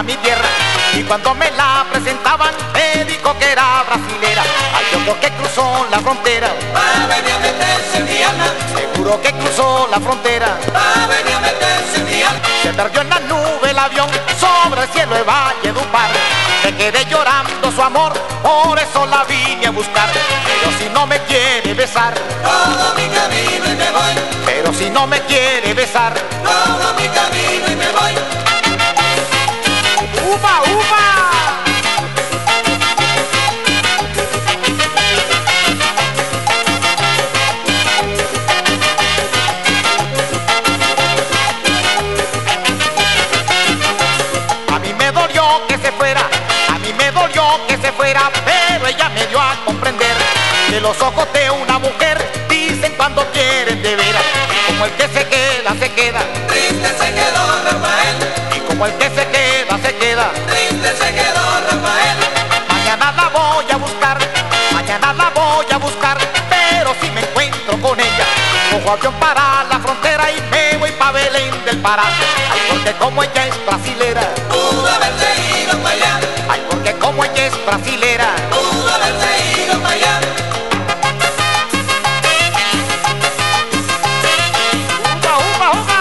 mi tierra. Y cuando me la presentaban me dijo que era brasilera. Ay, yo creo que cruzó la frontera, va a venir a meterse en mi alma. seguro que cruzó la frontera, Va a venir a meterse en mi alma. se perdió en la nube el avión sobre el cielo de Valledupar. Me quedé llorando su amor, por eso la vine a buscar. Pero si no me quiere besar, Todo mi camino y me voy. pero si no me quiere besar, Todo mi camino y me voy. ¡upa, upa! A mí me dolió que se fuera, a mí me dolió que se fuera, pero ella me dio a comprender que los ojos de una mujer dicen cuando quieren de veras. Y como el que se queda, se queda. Triste se quedó Rafael. Y como el que se queda, se queda. Triste se quedó Rafael. Mañana la voy a buscar, mañana la voy a buscar, pero si me encuentro con ella, cojo avión para la frontera y me voy pa' Belén del Pará. Ay, porque como ella es brasilera, Pudo haberse ido para allá. ay, porque como ella es brasilera, Pudo haberse ido para allá. ¡upa, upa, upa!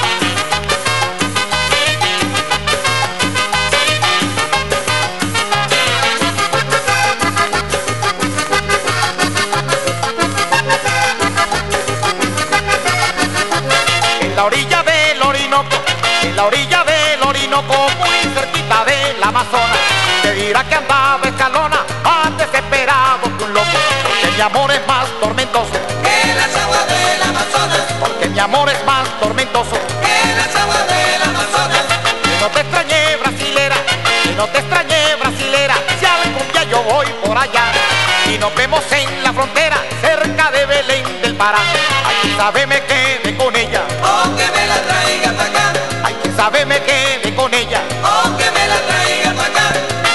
En la orilla del Orinoco, en la orilla del Orinoco, muy cerquita del Amazonas, te dirá que andaba escalona, más desesperado que un loco, porque mi amor es más tormentoso, Que las aguas del Amazonas. porque mi amor es más tormentoso. Que las aguas del Amazonas. Que no te extrañé, brasilera, que no te extrañé, brasilera, si algún día yo voy por allá y nos vemos en la frontera, cerca de Belén del Pará. Ay, quién sabe me quedé con ella, O que me la traiga para acá. ay, quién sabe me quedé con ella. O que me la traiga para acá.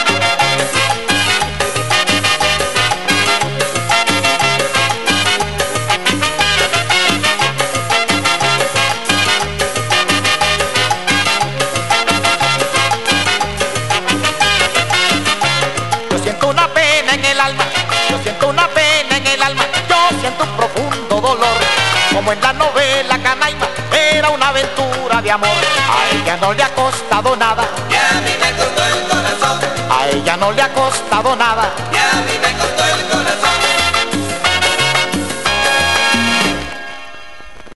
Yo siento una pena en el alma, yo siento una pena en el alma, yo siento un profundo dolor, como en la novela Canaima, era una aventura de amor. A ella no le ha costado nada, Y a mí me costó el corazón. a ella no le ha costado nada, Y a mí